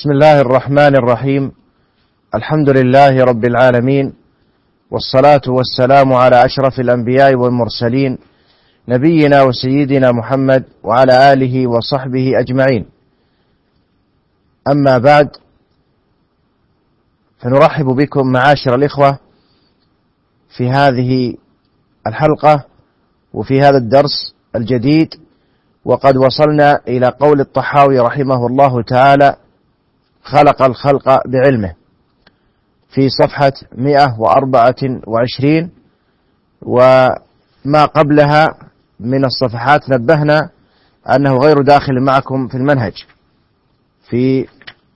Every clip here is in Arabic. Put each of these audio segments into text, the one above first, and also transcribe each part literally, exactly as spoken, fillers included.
بسم الله الرحمن الرحيم. الحمد لله رب العالمين، والصلاة والسلام على أشرف الأنبياء والمرسلين، نبينا وسيدنا محمد وعلى آله وصحبه أجمعين. أما بعد، فنرحب بكم معاشر الإخوة في هذه الحلقة وفي هذا الدرس الجديد. وقد وصلنا إلى قول الطحاوي رحمه الله تعالى: خلق الخلق بعلمه، في صفحة مئة وأربعة وعشرين. وما قبلها من الصفحات نبهنا أنه غير داخل معكم في المنهج، في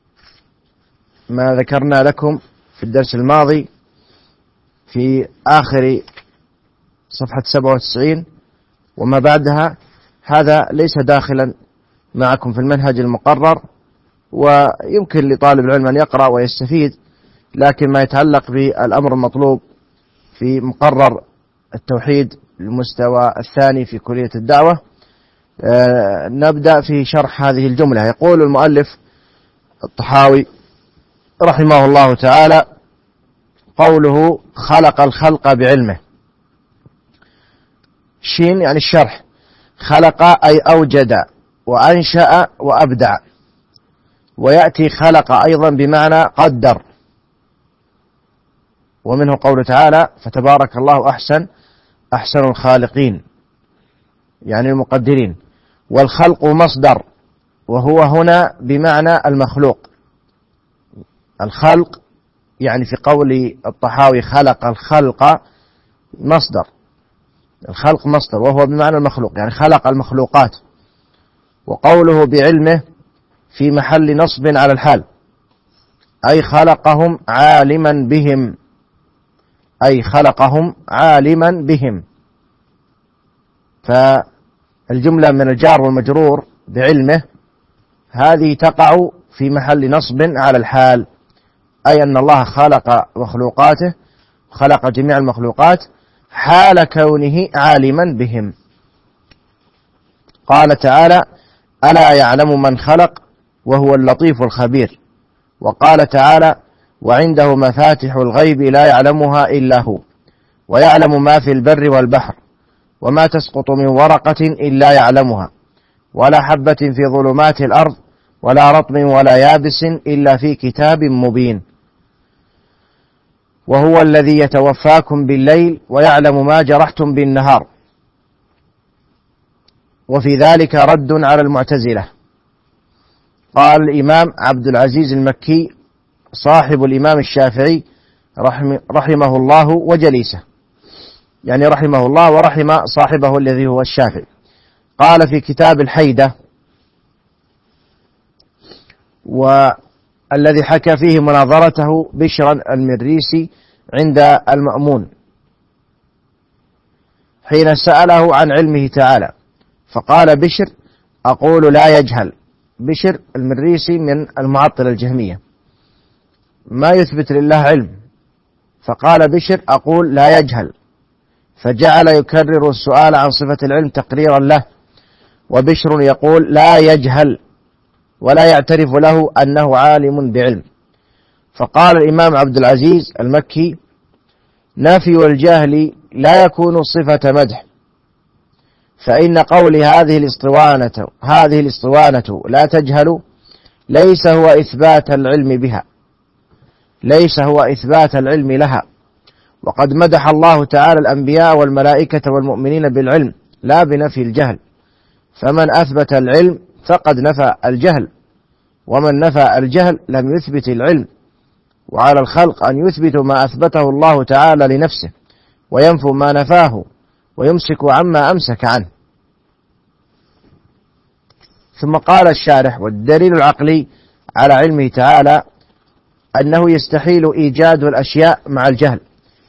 ما ذكرنا لكم في الدرس الماضي في آخر صفحة سبعة وتسعين وما بعدها. هذا ليس داخلا معكم في المنهج المقرر، ويمكن لطالب العلم أن يقرأ ويستفيد، لكن ما يتعلق بالأمر المطلوب في مقرر التوحيد المستوى الثاني في كلية الدعوة. آه نبدأ في شرح هذه الجملة. يقول المؤلف الطحاوي رحمه الله تعالى: قوله خلق الخلق بعلمه. شين يعني الشرح. خلق أي أوجد وأنشأ وأبدع، ويأتي خلق أيضا بمعنى قدر، ومنه قوله تعالى: فتبارك الله أحسن أحسن الخالقين، يعني المقدرين. والخلق مصدر، وهو هنا بمعنى المخلوق. الخلق يعني في قول الطحاوي خلق الخلق مصدر، الخلق مصدر وهو بمعنى المخلوق، يعني خلق المخلوقات. وقوله بعلمه في محل نصب على الحال، أي خلقهم عالما بهم، أي خلقهم عالما بهم. فالجملة من الجار والمجرور بعلمه هذه تقع في محل نصب على الحال، أي أن الله خلق مخلوقاته، خلق جميع المخلوقات حال كونه عالما بهم. قال تعالى: ألا يعلم من خلق وهو اللطيف الخبير. وقال تعالى: وعنده مفاتح الغيب لا يعلمها إلا هو، ويعلم ما في البر والبحر، وما تسقط من ورقة إلا يعلمها، ولا حبة في ظلمات الأرض، ولا رطب ولا يابس إلا في كتاب مبين. وهو الذي يتوفاكم بالليل ويعلم ما جرحتم بالنهار. وفي ذلك رد على المعتزلة. قال الإمام عبد العزيز المكي صاحب الإمام الشافعي رحمه الله وجليسه، يعني رحمه الله ورحم صاحبه الذي هو الشافعي. قال في كتاب الحيدة، والذي حكى فيه مناظرته بشر المريسي عند المأمون حين سأله عن علمه تعالى، فقال بشر: أقول لا يجهل. بشر المريسي من المعطلة الجهمية، ما يثبت لله علم، فقال بشر: أقول لا يجهل، فجعل يكرر السؤال عن صفة العلم تقريرا له. وبشر يقول لا يجهل ولا يعترف له أنه عالم بعلم. فقال الإمام عبد العزيز المكي: نافي الجهل لا يكون صفة مدح، فإن قول هذه الاسطوانة هذه الاسطوانة لا تجهل ليس هو إثبات العلم بها، ليس هو إثبات العلم لها. وقد مدح الله تعالى الأنبياء والملائكة والمؤمنين بالعلم لا بنفي الجهل، فمن أثبت العلم فقد نفى الجهل، ومن نفى الجهل لم يثبت العلم. وعلى الخلق أن يثبتوا ما أثبته الله تعالى لنفسه، وينفوا ما نفاه، ويمسك عما أمسك عنه. ثم قال الشارح: والدليل العقلي على علمه تعالى أنه يستحيل إيجاد الأشياء مع الجهل،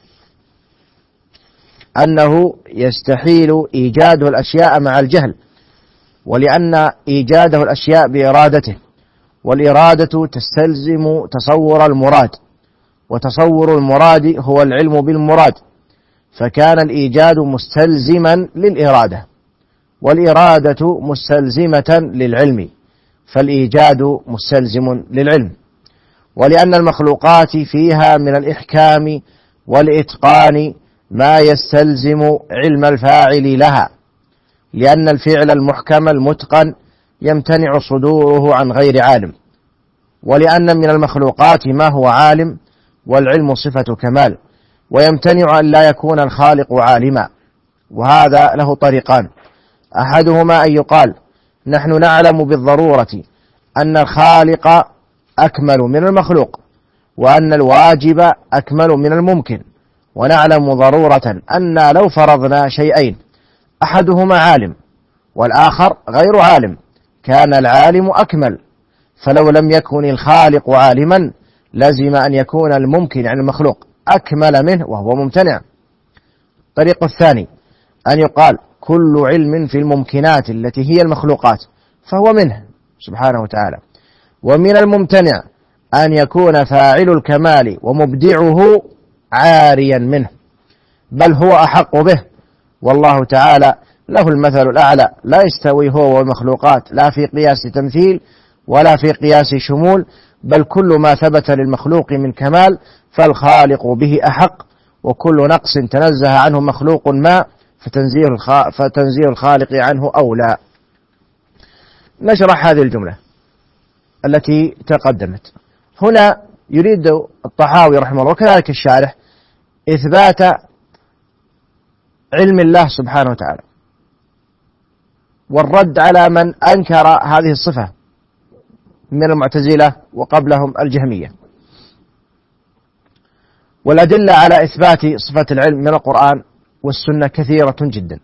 أنه يستحيل إيجاد الأشياء مع الجهل، ولأن إيجاده الأشياء بإرادته، والإرادة تستلزم تصور المراد، وتصور المراد هو العلم بالمراد، فكان الإيجاد مستلزما للإرادة، والإرادة مستلزمة للعلم، فالإيجاد مستلزم للعلم، ولأن المخلوقات فيها من الإحكام والإتقان ما يستلزم علم الفاعل لها، لأن الفعل المحكم المتقن يمتنع صدوره عن غير عالم، ولأن من المخلوقات ما هو عالم والعلم صفة كمال، ويمتنع أن لا يكون الخالق عالما. وهذا له طريقان: أحدهما أن يقال نحن نعلم بالضرورة أن الخالق أكمل من المخلوق، وأن الواجب أكمل من الممكن، ونعلم ضرورة أن لو فرضنا شيئين أحدهما عالم والآخر غير عالم كان العالم أكمل، فلو لم يكن الخالق عالما لزم أن يكون الممكن عن المخلوق أكمل منه وهو ممتنع. الطريق الثاني أن يقال كل علم في الممكنات التي هي المخلوقات فهو منه سبحانه وتعالى، ومن الممتنع أن يكون فاعل الكمال ومبدعه عاريا منه، بل هو أحق به، والله تعالى له المثل الأعلى، لا يستوي هو والمخلوقات لا في قياس تمثيل ولا في قياس شمول، بل كل ما ثبت للمخلوق من كمال فالخالق به أحق، وكل نقص تنزه عنه مخلوق ما فتنزيه الخالق عنه أولى. نشرح هذه الجملة التي تقدمت. هنا يريد الطحاوي رحمه الله وكذلك الشارح إثبات علم الله سبحانه وتعالى، والرد على من أنكر هذه الصفة من المعتزلة وقبلهم الجهمية. والأدلة على إثبات صفة العلم من القرآن والسنة كثيرة جدا،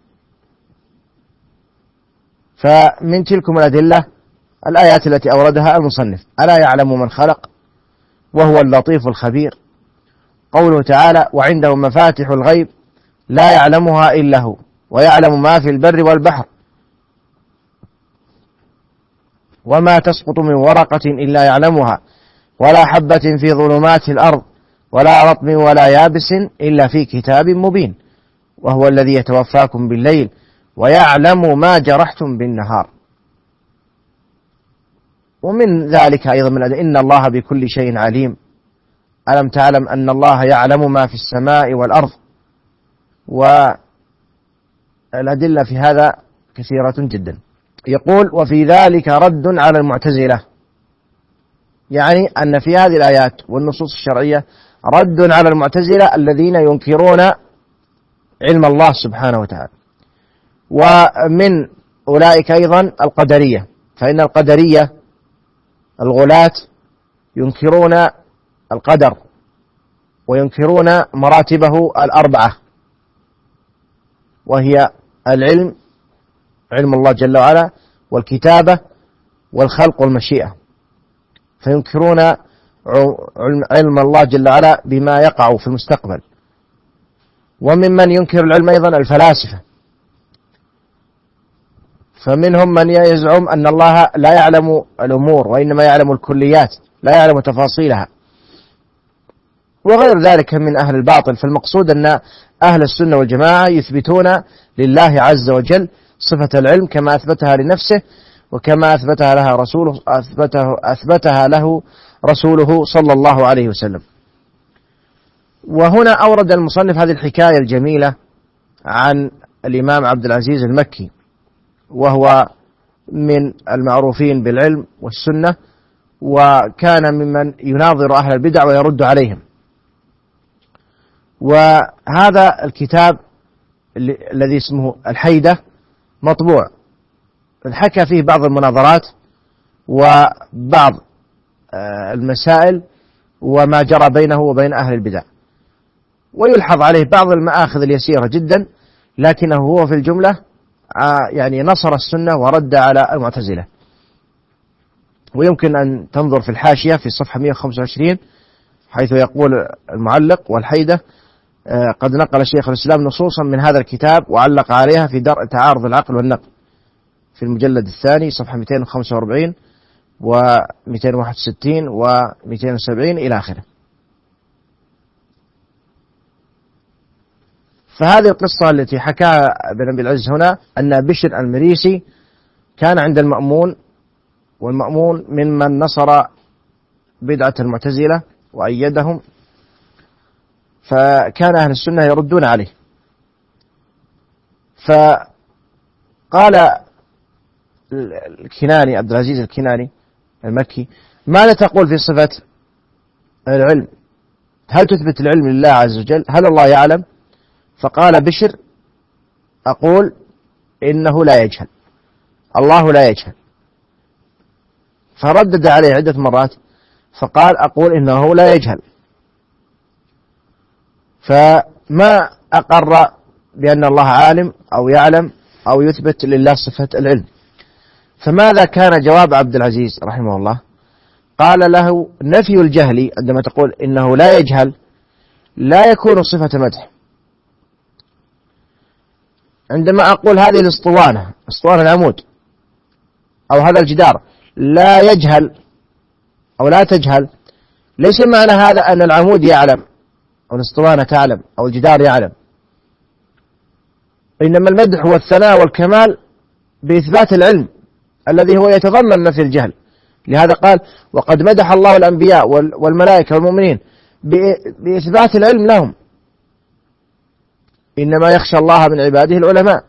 فمن تلكم الأدلة الآيات التي أوردها المصنف: ألا يعلم من خلق وهو اللطيف الخبير، قوله تعالى: وعنده مفاتح الغيب لا يعلمها إلا هو ويعلم ما في البر والبحر وما تسقط من ورقة إلا يعلمها ولا حبة في ظلمات الأرض ولا رطب ولا يابس إلا في كتاب مبين، وهو الذي يتوفاكم بالليل ويعلم ما جرحتم بالنهار. ومن ذلك أيضا من الأدلة: إن الله بكل شيء عليم، ألم تعلم أن الله يعلم ما في السماء والأرض. والأدلة في هذا كثيرة جدا. يقول: وفي ذلك رد على المعتزلة، يعني أن في هذه الآيات والنصوص الشرعية رد على المعتزلة الذين ينكرون علم الله سبحانه وتعالى. ومن أولئك أيضا القدرية، فإن القدرية الغلاة ينكرون القدر وينكرون مراتبه الأربعة، وهي العلم، علم الله جل وعلا، والكتابة والخلق والمشيئة، فينكرون علم الله جل وعلا بما يقع في المستقبل. وممن ينكر العلم أيضا الفلاسفة، فمنهم من يزعم أن الله لا يعلم الأمور وإنما يعلم الكليات، لا يعلم تفاصيلها، وغير ذلك من أهل الباطل. فالمقصود أن أهل السنة والجماعة يثبتون لله عز وجل صفة العلم كما أثبتها لنفسه وكما أثبتها لها رسوله أثبته أثبتها له رسوله صلى الله عليه وسلم. وهنا أورد المصنف هذه الحكاية الجميلة عن الإمام عبد العزيز المكي، وهو من المعروفين بالعلم والسنة، وكان ممن يناظر أهل البدع ويرد عليهم. وهذا الكتاب الذي اسمه الحيدة مطبوع، حكى فيه بعض المناظرات وبعض المسائل وما جرى بينه وبين أهل البدع، ويلحظ عليه بعض المآخذ اليسيرة جدا، لكنه هو في الجملة يعني نصر السنة ورد على المعتزلة. ويمكن أن تنظر في الحاشية في الصفحة مئة وخمسة وعشرين حيث يقول المعلق: والحيدة قد نقل شيخ الإسلام نصوصا من هذا الكتاب وعلق عليها في درء تعارض العقل والنقل، في المجلد الثاني صفحة مئتين وخمسة وأربعين ومئتين وواحد وستين ومئتين وسبعين إلى آخره. فهذه القصة التي حكاها ابن أبي العز هنا أن بشر المريسي كان عند المأمون والمأمون ممن نصر بدعة المعتزلة وأيدهم، فكان أهل السنة يردون عليه. فقال الكناني عبد العزيز الكناني المكي: ماذا تقول في صفة العلم؟ هل تثبت العلم لله عز وجل؟ هل الله يعلم؟ فقال بشر: أقول إنه لا يجهل، الله لا يجهل. فردد عليه عدة مرات فقال: أقول إنه لا يجهل. فما أقر بأن الله عالم أو يعلم أو يثبت لله صفة العلم. فماذا كان جواب عبد العزيز رحمه الله؟ قال له: نفي الجهل عندما تقول إنه لا يجهل لا يكون صفة مدح. عندما أقول هذه الاسطوانة، اسطوانة العمود أو هذا الجدار لا يجهل أو لا تجهل، ليس معنى هذا أن العمود يعلم أو الاسطوانة تعلم أو الجدار يعلم، إنما المدح والثناء والكمال بإثبات العلم الذي هو يتضمن نفي الجهل. لهذا قال: وقد مدح الله الأنبياء والملائكة والمؤمنين بإثبات العلم لهم، إنما يخشى الله من عباده العلماء.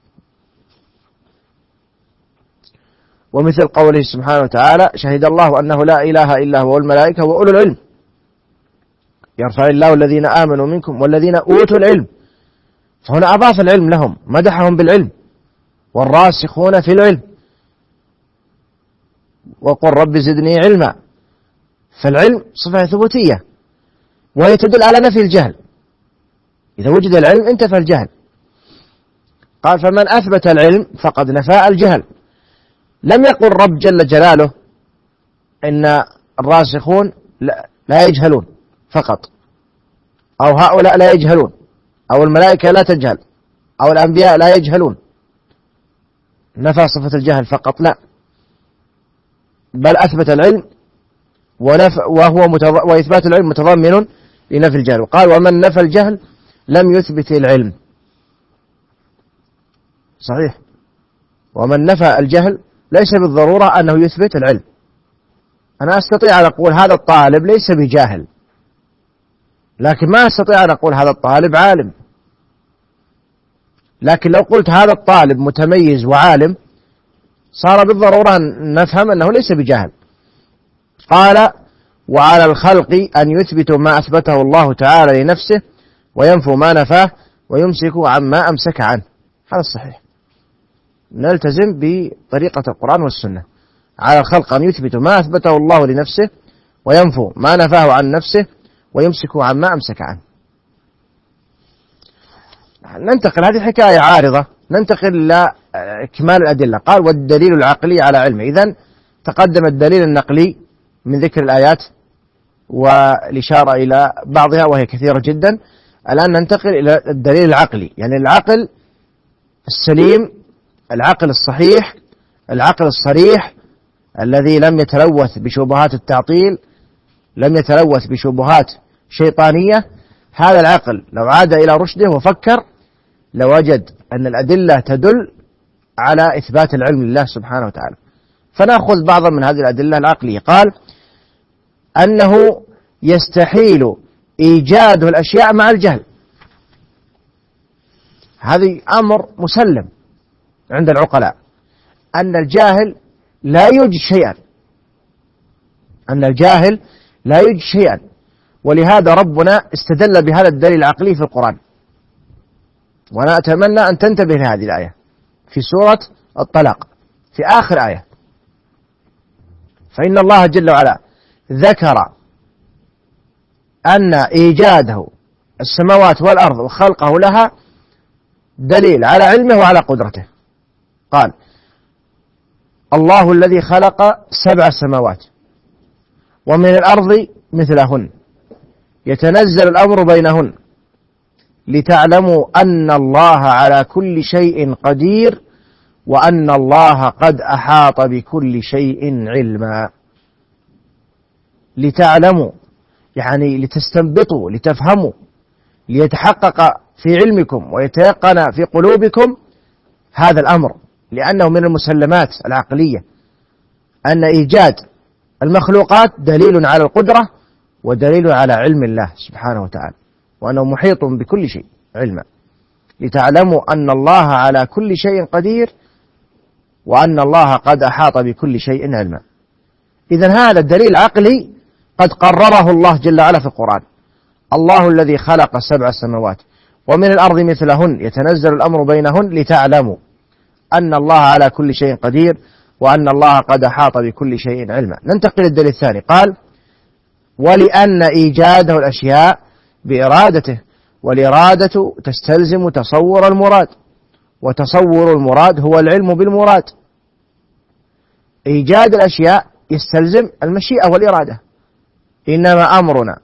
ومثل قوله سبحانه وتعالى: شهد الله أنه لا إله إلا هو والملائكة وأولو العلم يرفع الله الذين آمنوا منكم والذين أوتوا العلم. فهنا أضاف العلم لهم، مدحهم بالعلم. والراسخون في العلم، وقل رب زدني علما. فالعلم صفة ثبوتية وهي تدل على نفي الجهل. إذا وجد العلم انتفى الجهل. قال: فمن أثبت العلم فقد نفى الجهل. لم يقل رب جل جلاله إن الراسخون لا يجهلون فقط، أو هؤلاء لا يجهلون، أو الملائكة لا تجهل، أو الأنبياء لا يجهلون. نفى صفة الجهل فقط، لا، بل أثبت العلم وهو متض... وإثبات العلم متضمن لنفي الجهل. قال: ومن نفى الجهل لم يثبت العلم. صحيح، ومن نفى الجهل ليس بالضرورة أنه يثبت العلم. أنا أستطيع أن أقول هذا الطالب ليس بجاهل، لكن ما أستطيع أن أقول هذا الطالب عالم. لكن لو قلت هذا الطالب متميز وعالم صار بالضرورة أن نفهم أنه ليس بجاهل. قال: وعلى الخلق أن يثبتوا ما أثبته الله تعالى لنفسه وينفوا ما نفاه ويمسكوا عما أمسك عنه. هذا الصحيح، نلتزم بطريقة القرآن والسنة. على الخلق أن يثبتوا ما أثبته الله لنفسه وينفوا ما نفاه عن نفسه ويمسكوا عما أمسك عنه. ننتقل، هذه حكاية عارضة، ننتقل إلى إكمال الأدلة. قال: والدليل العقلي على علمه. إذن تقدم الدليل النقلي من ذكر الآيات والإشارة إلى بعضها وهي كثيرة جدا. الآن ننتقل إلى الدليل العقلي، يعني العقل السليم، العقل الصحيح، العقل الصريح الذي لم يتلوث بشبهات التعطيل، لم يتلوث بشبهات شيطانية. هذا العقل لو عاد إلى رشده وفكر لوجد أن الأدلة تدل على إثبات العلم لله سبحانه وتعالى. فنأخذ بعضا من هذه الأدلة العقلية. قال: أنه يستحيل إيجاد الأشياء مع الجهل. هذا أمر مسلم عند العقلاء، أن الجاهل لا يوجد شيئا، أن الجاهل لا يوجد شيئا. ولهذا ربنا استدل بهذا الدليل العقلي في القرآن. وأنا أتمنى أن تنتبه لهذه الآية في سورة الطلاق في آخر آية. فإن الله جل وعلا ذكر أن إيجاده السماوات والأرض وخلقه لها دليل على علمه وعلى قدرته. قال: الله الذي خلق سبع سماوات ومن الأرض مثلهن يتنزل الأمر بينهن لتعلموا أن الله على كل شيء قدير وأن الله قد أحاط بكل شيء علما. لتعلموا يعني لتستنبطوا، لتفهموا، ليتحقق في علمكم ويتيقن في قلوبكم هذا الأمر، لأنه من المسلمات العقلية أن إيجاد المخلوقات دليل على القدرة ودليل على علم الله سبحانه وتعالى، وأنه محيط بكل شيء علما، لتعلموا أن الله على كل شيء قدير وأن الله قد أحاط بكل شيء علما. إذن هذا الدليل عقلي قد قرره الله جل وعلا في القرآن. الله الذي خلق سبع سماوات ومن الأرض مثلهن يتنزل الأمر بينهن لتعلموا أن الله على كل شيء قدير وأن الله قد أحاط بكل شيء علما. ننتقل للدليل الثاني، قال ولأن إيجاده الأشياء بإرادته، والإرادة تستلزم تصور المراد، وتصور المراد هو العلم بالمراد. إيجاد الأشياء يستلزم المشيئة والإرادة. إنما أمرنا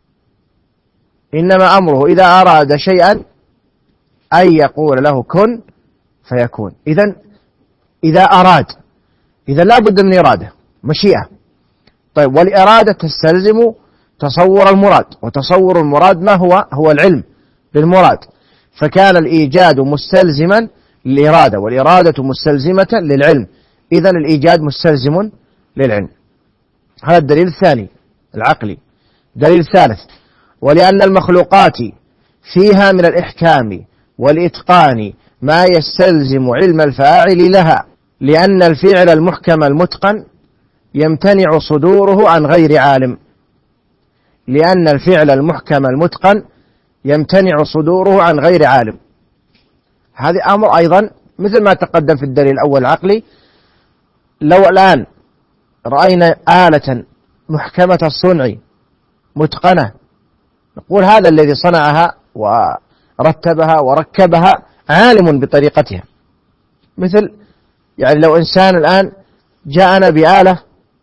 إنما أمره إذا أراد شيئا أن يقول له كن فيكون. إذن إذا أراد إذا لا بد من إرادة، مشيئة. طيب، والإرادة تستلزم تصور المراد، وتصور المراد ما هو؟ هو العلم بالمراد. فكان الإيجاد مستلزما للإرادة، والإرادة مستلزمة للعلم، إذن الإيجاد مستلزم للعلم. هذا الدليل الثاني العقلي. دليل الثالث، ولأن المخلوقات فيها من الإحكام والإتقان ما يستلزم علم الفاعل لها، لأن الفعل المحكم المتقن يمتنع صدوره عن غير عالم لأن الفعل المحكم المتقن يمتنع صدوره عن غير عالم. هذا أمر أيضا مثل ما تقدم في الدليل الأول العقلي. لو الآن رأينا آلة محكمة الصنع متقنة، نقول هذا الذي صنعها ورتبها وركبها عالم بطريقتها. مثل يعني لو إنسان الآن جاءنا بآلة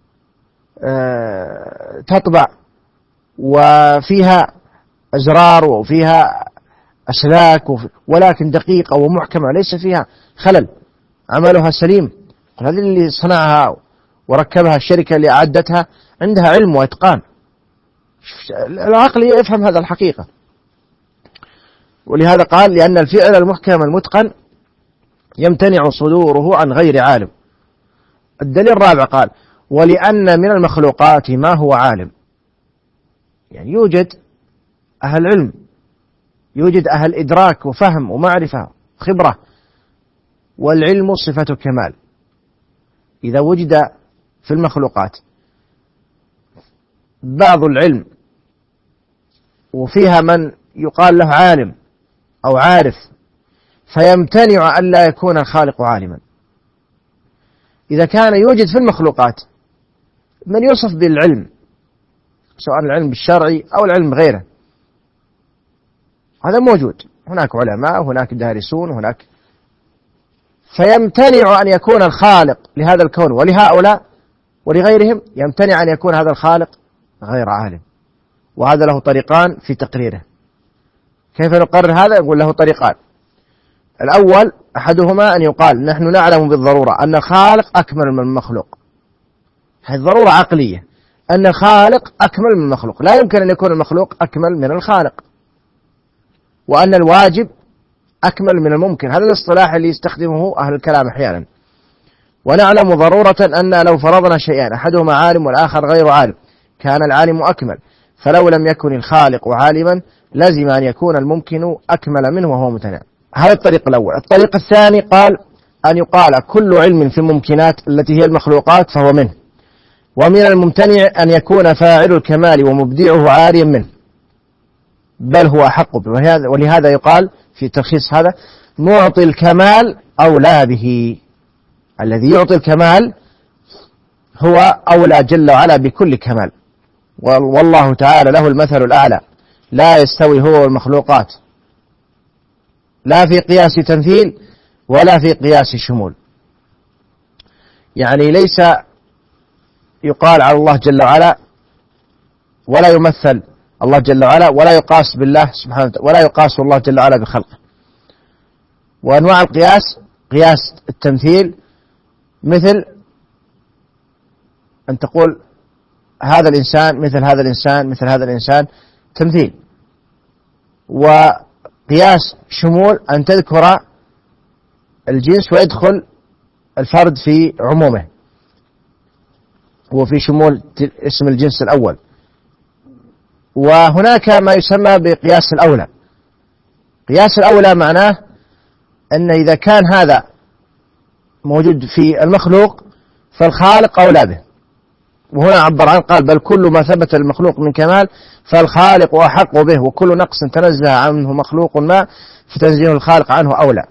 تطبع وفيها أزرار وفيها أسلاك ولكن دقيقة ومحكمة ليس فيها خلل، عملها سليم، هذه اللي صنعها وركبها الشركة اللي أعدتها عندها علم وإتقان. العقل يفهم هذا الحقيقة. ولهذا قال لأن الفعل المحكم المتقن يمتنع صدوره عن غير عالم. الدليل الرابع قال ولأن من المخلوقات ما هو عالم، يعني يوجد أهل علم، يوجد أهل إدراك وفهم ومعرفة خبرة، والعلم صفة كمال. إذا وجد في المخلوقات بعض العلم وفيها من يقال له عالم أو عارف، فيمتنع أن لا يكون الخالق عالما. إذا كان يوجد في المخلوقات من يوصف بالعلم، سواء العلم الشرعي أو العلم غيره، هذا موجود، هناك علماء، هناك دارسون، هناك، فيمتنع أن يكون الخالق لهذا الكون ولهؤلاء ولغيرهم، يمتنع أن يكون هذا الخالق غير عالم. وهذا له طريقان في تقريره. كيف نقرر هذا؟ يقول له طريقان. الأول أحدهما أن يقال نحن نعلم بالضرورة أن الخالق أكمل من المخلوق، هذه ضرورة عقلية، أن الخالق أكمل من المخلوق، لا يمكن أن يكون المخلوق أكمل من الخالق، وأن الواجب أكمل من الممكن. هذا الاصطلاح اللي يستخدمه أهل الكلام أحيانا. ونعلم ضرورة أن لو فرضنا شيئان أحدهما عالم والآخر غير عالم كان العالم أكمل، فلو لم يكن الخالق عالما لازم أن يكون الممكن أكمل منه وهو متناول. هذا الطريق الأول. الطريق الثاني قال أن يقال كل علم في الممكنات التي هي المخلوقات فهو منه، ومن الممتنع أن يكون فاعل الكمال ومبدعه عاريا منه، بل هو أحق به. ولهذا يقال في تلخيص هذا معطي الكمال أولى به. الذي يعطي الكمال هو أولى جل وعلا بكل كمال، والله تعالى له المثل الأعلى، لا يستوي هو والمخلوقات، لا في قياس تمثيل ولا في قياس شمول. يعني ليس يقال على الله جل وعلا ولا يمثل الله جل وعلا ولا يقاس بالله سبحانه وتعالى ولا يقاس الله جل وعلا بخلقه. وأنواع القياس قياس التمثيل، مثل أن تقول هذا الإنسان مثل هذا الإنسان مثل هذا الإنسان، تمثيل. وقياس شمول أن تذكر الجنس ويدخل الفرد في عمومه. وفي شمول اسم الجنس الأول. وهناك ما يسمى بقياس الأولى. قياس الأولى معناه أن إذا كان هذا موجود في المخلوق فالخالق أولى به، وهنا عبر عن قال بل كل ما ثبت المخلوق من كمال فالخالق أحق به، وكل نقص تنزه عنه مخلوق ما فتنزيه الخالق عنه أولى.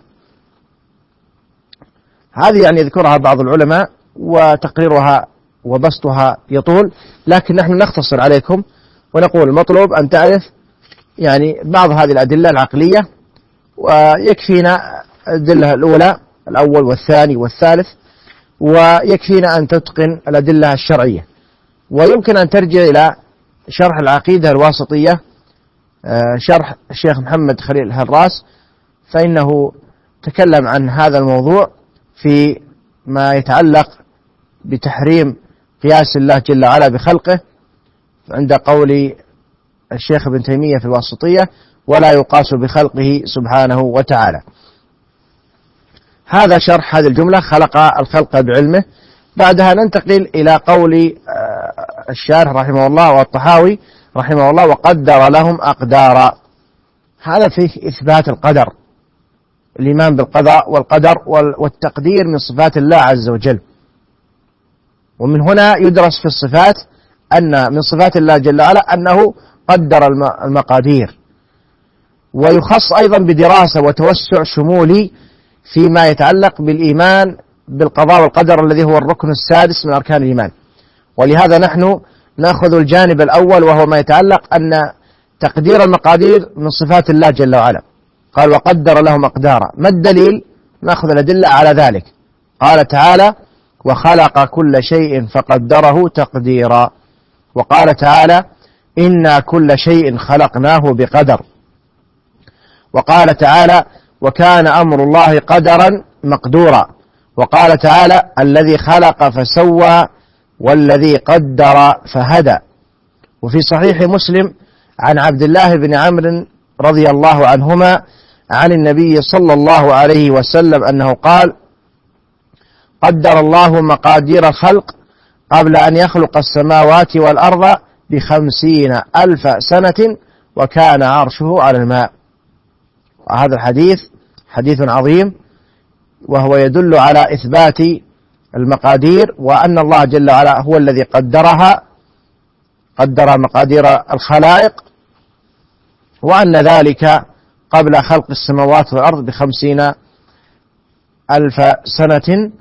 هذه يعني يذكرها بعض العلماء وتقريرها وبسطها يطول، لكن نحن نختصر عليكم ونقول المطلوب أن تعرف يعني بعض هذه الأدلة العقلية، ويكفينا الأدلة الأولى الأول والثاني والثالث، ويكفينا أن تتقن الأدلة الشرعية. ويمكن أن ترجع إلى شرح العقيدة الواسطية، شرح الشيخ محمد خليل الهراس، فإنه تكلم عن هذا الموضوع في ما يتعلق بتحريم قياس الله جل وعلا بخلقه، عند قول الشيخ ابن تيمية في الواسطية ولا يقاس بخلقه سبحانه وتعالى. هذا شرح هذه الجملة خلق الخلق بعلمه. بعدها ننتقل إلى قول الشارح رحمه الله والطحاوي رحمه الله وقدر لهم أقدارا. هذا فيه إثبات القدر، الإيمان بالقضاء والقدر والتقدير من صفات الله عز وجل. ومن هنا يدرس في الصفات أن من صفات الله جل وعلا أنه قدر المقادير، ويخص أيضا بدراسة وتوسع شمولي فيما يتعلق بالإيمان بالقضاء والقدر الذي هو الركن السادس من أركان الإيمان. ولهذا نحن نأخذ الجانب الأول وهو ما يتعلق أن تقدير المقادير من صفات الله جل وعلا. قال وقدر لهم أقدارا. ما الدليل؟ نأخذ الأدلة على ذلك. قال تعالى وخلق كل شيء فقدره تقديرا. وقال تعالى إنا كل شيء خلقناه بقدر. وقال تعالى وكان أمر الله قدرا مقدورا. وقال تعالى الذي خلق فسوى والذي قدر فهدى. وفي صحيح مسلم عن عبد الله بن عمرو رضي الله عنهما عن النبي صلى الله عليه وسلم أنه قال قدر الله مقادير الخلق قبل أن يخلق السماوات والأرض بخمسين ألف سنة وكان عرشه على الماء. وهذا الحديث حديث عظيم، وهو يدل على إثبات المقادير، وأن الله جل وعلا هو الذي قدرها، قدر مقادير الخلائق، وأن ذلك قبل خلق السماوات والأرض بخمسين ألف سنة.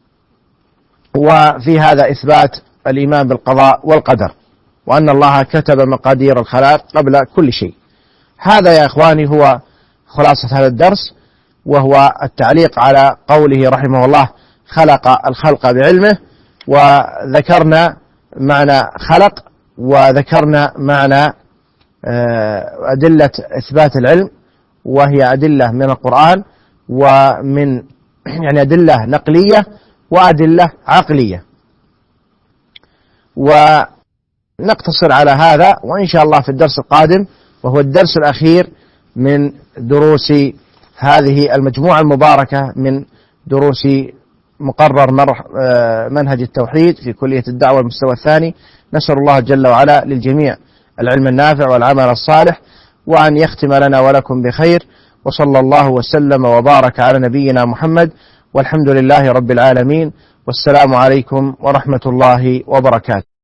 وفي هذا إثبات الإيمان بالقضاء والقدر، وأن الله كتب مقادير الخلائق قبل كل شيء. هذا يا إخواني هو خلاصة هذا الدرس، وهو التعليق على قوله رحمه الله خلق الخلق بعلمه. وذكرنا معنى خلق، وذكرنا معنى أدلة إثبات العلم، وهي أدلة من القرآن ومن يعني أدلة نقلية وأدلة عقلية. ونقتصر على هذا، وإن شاء الله في الدرس القادم وهو الدرس الأخير من دروس هذه المجموعة المباركة من دروس مقرر منهج التوحيد في كلية الدعوة المستوى الثاني، نسأل الله جل وعلا للجميع العلم النافع والعمل الصالح، وأن يختم لنا ولكم بخير. وصلى الله وسلم وبارك على نبينا محمد، والحمد لله رب العالمين، والسلام عليكم ورحمة الله وبركاته.